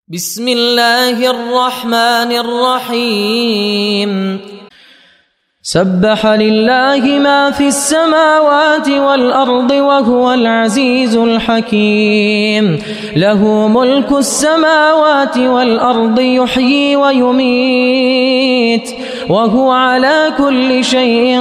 بسم الله الرحمن الرحيم سبح لله ما في السماوات والأرض وهو العزيز الحكيم له ملك السماوات والأرض يحيي ويميت وهو على كل شيء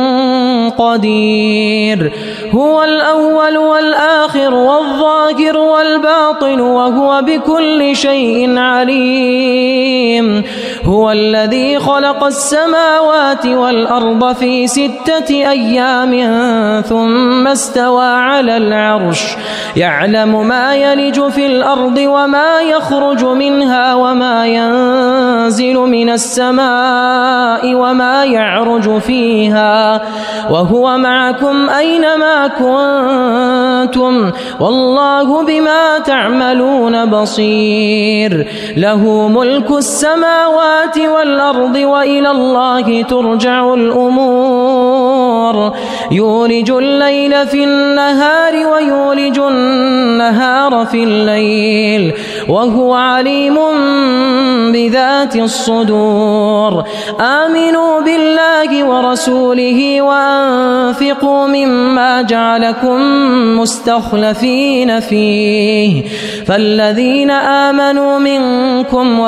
قدير هو الأول والآخر والظاهر والباطن وهو بكل شيء عليم هو الذي خلق السماوات والأرض في 6 أيام ثم استوى على العرش يعلم ما يلج في الأرض وما يخرج منها وما ينزل من السماء وما يعرج فيها وهو معكم أينما كنتم والله بما تعملون بصير له ملك السماوات والأرض وإلى الله ترجع الأمور يولج الليل في النهار ويولج النهار في الليل وهو عليم بذات الصدور آمنوا بالله ورسوله وأنفقوا مما جعلكم مستخلفين فيه فالذين آمنوا منكم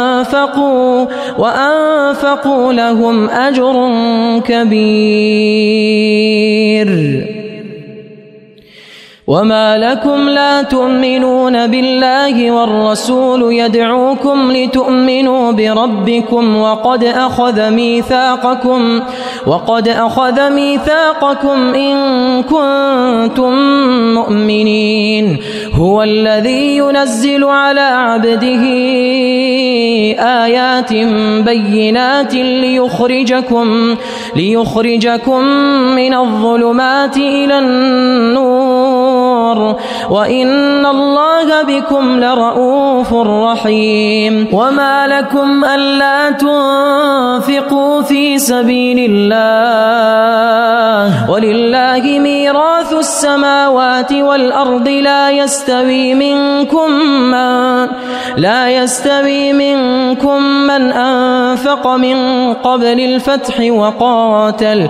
وأنفقوا لهم أجر كبير وما لكم لا تؤمنون بالله والرسول يدعوكم لتؤمنوا بربكم وقد أخذ ميثاقكم إن كنتم مؤمنين هو الذي ينزل على عبده آيات بينات ليخرجكم من الظلمات إلى النور وإن الله بكم لرؤوف رحيم وما لكم ألا تنفقوا في سبيل الله ولله ميراث السماوات والأرض لا يستوي منكم من أنفق من قبل الفتح وقاتل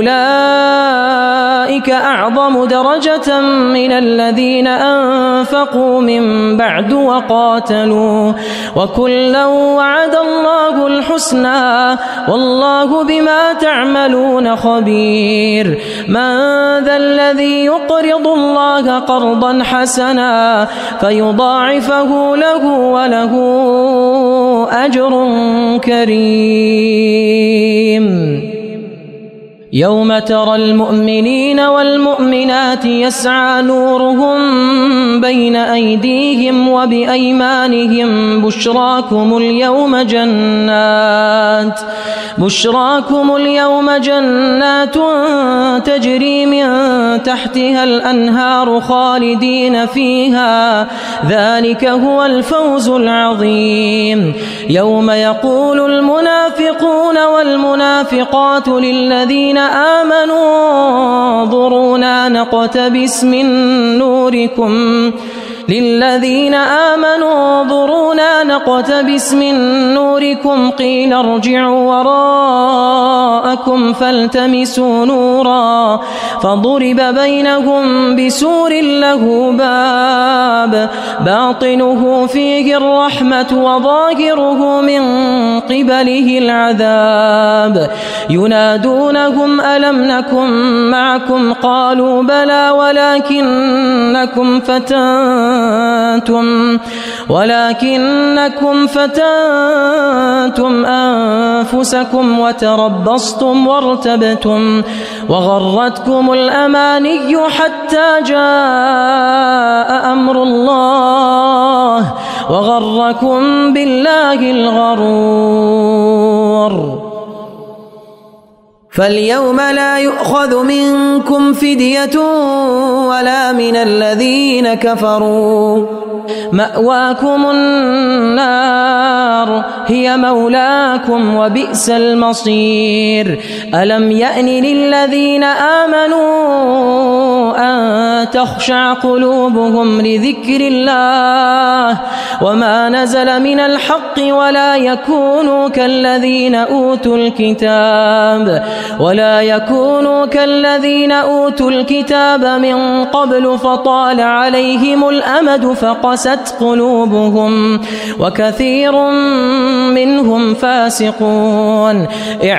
أولئك أعظم درجة من الذين أنفقوا من بعد وقاتلوا وكلا وعد الله الحسنى والله بما تعملون خبير من ذا الذي يقرض الله قرضا حسنا فيضاعفه له وله أجر كريم يوم ترى المؤمنين والمؤمنات يسعى نورهم بين أيديهم وبأيمانهم بشراكم اليوم جنات تجري من تحتها الأنهار خالدين فيها ذلك هو الفوز العظيم يوم يقول المنافقون والمنافقات للذين آمنوا انظرونا نقتبس من نوركم قيل ارجعوا وراءكم فالتمسوا نورا فضرب بينهم بسور له باب باطنه فيه الرحمة وظاهره من قبله العذاب ينادونهم ألم نكن معكم قالوا بلى ولكنكم فتنتم أنفسكم وتربصتم وارتبتم وغرتكم الأماني حتى جاء أمر الله وغركم بالله الغرور فاليوم لا يؤخذ منكم فدية ولا من الذين كفروا مأواكم النار هي مولاكم وبئس المصير. ألم يأن للذين آمنوا أن تخشع قلوبهم لذكر الله وما نزل من الحق ولا يكونوا كالذين أوتوا الكتاب من قبل فطال عليهم الأمد فقست قلوبهم وكثير منهم فاسقون.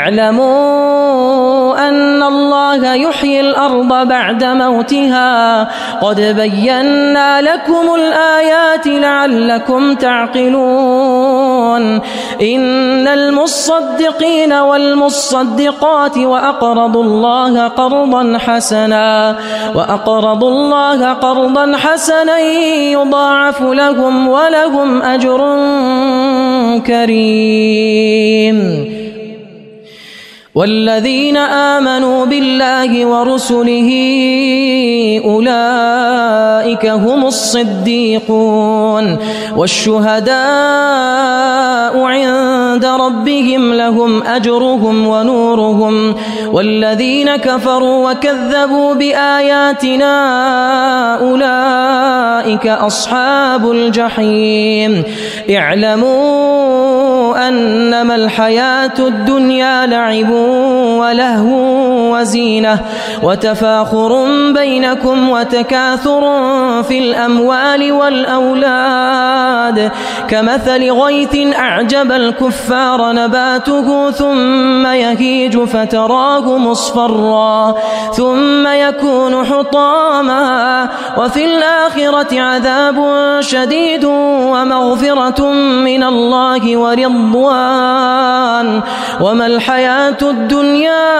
اعلموا أن الله يحيي الأرض بعد موتها قد بينا لكم الآيات لعلكم تعقلون. إن المصدقين والمصدقات وأقرضوا الله قرضا حسنا يضاعف لهم ولهم أجر كريم. والذين آمنوا بالله ورسله أولئك هم الصديقون والشهداء عند ربهم لهم أجرهم ونورهم. والذين كفروا وكذبوا بآياتنا أولئك أصحاب الجحيم. اعلموا أنما الحياة الدنيا لعب ولهو وزينة وتفاخر بينكم وتكاثر في الأموال والأولاد كمثل غيث أعجب الكفار نباته ثم يهيج فتراه مصفرا ثم يكون حطاما وفي الآخرة عذاب شديد ومغفرة من الله ورضوان وما الحياة الدنيا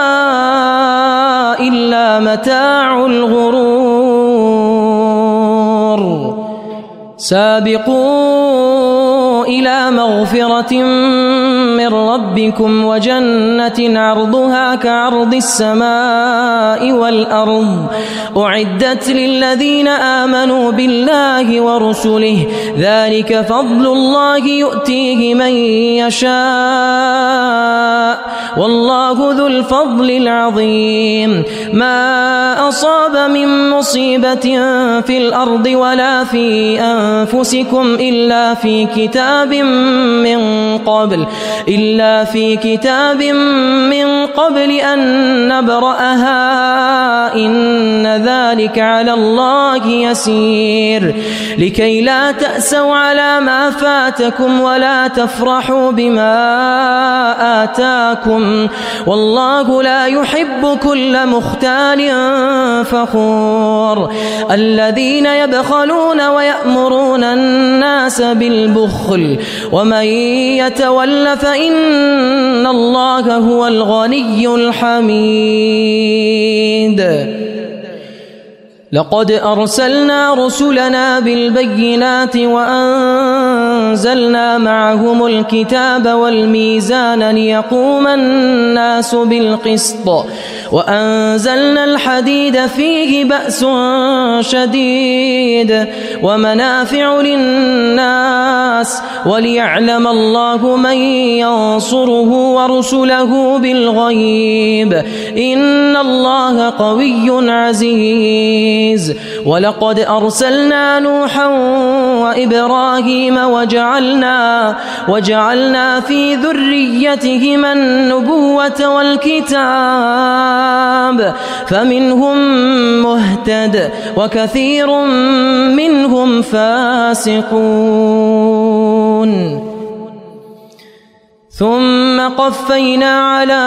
إلا متاع الغرور. سابقوا إلى مغفرة من ربكم وجنة عرضها كعرض السماء والأرض أعدت للذين آمنوا بالله ورسله ذلك فضل الله يؤتيه من يشاء والله ذو الفضل العظيم. ما أصاب من مصيبة في الأرض ولا في أنفسكم إلا في كتاب من قبل أن نبرأها إن ذلك على الله يسير. لكي لا تأسوا على ما فاتكم ولا تفرحوا بما آتاكم والله لا يحب كل مختال فخور. الذين يبخلون ويأمرون الناس بالبخل ومن يتول فإن الله هو الغني الحميد. لقد أرسلنا رسلنا بالبينات وأنزلنا معهم الكتاب والميزان ليقوم الناس بالقسط وأنزلنا الحديد فيه بأس شديد ومنافع للناس وليعلم الله من ينصره ورسله بالغيب إن الله قوي عزيز. ولقد أرسلنا نوحا وإبراهيم وجعلنا في ذريتهما النبوة والكتاب فمنهم مهتد وكثير منهم فاسقون. ثم قفينا على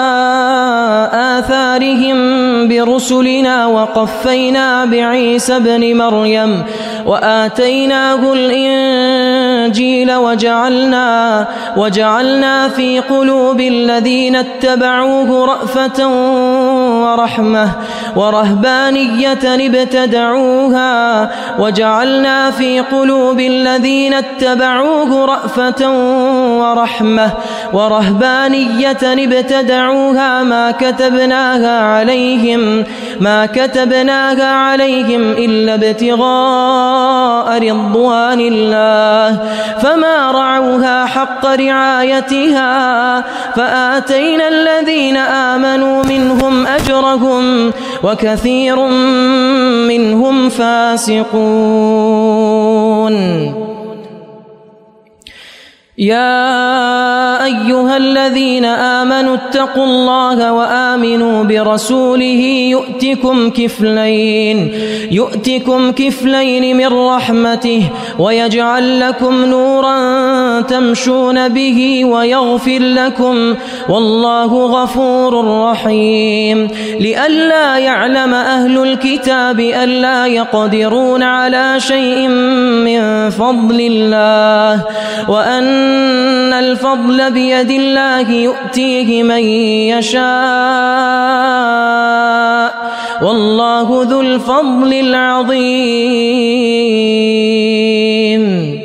آثارهم برسلنا وقفينا بعيسى ابن مريم وآتيناه الإنجيل وجعلنا في قلوب الذين اتبعوه رأفة ورحمة ورهبانية ابتدعوها وجعلنا في قلوب الذين اتبعوه رأفة ورحمة ورهبانية ابتدعوها ما كتبناها عليهم إلا ابتغاء رضوان الله فما رعوها حق حق رعايتها فآتينا الذين آمنوا منهم أجرهم وكثير منهم فاسقون. يا أيها الذين آمنوا اتقوا الله وآمنوا برسوله يؤتكم كفلين من رحمته ويجعل لكم نورا تمشون به ويغفر لكم والله غفور رحيم. لئلا يعلم أهل الكتاب ألا يقدرون على شيء من فضل الله وأن الفضل بيد الله يؤتيه من يشاء والله ذو الفضل العظيم.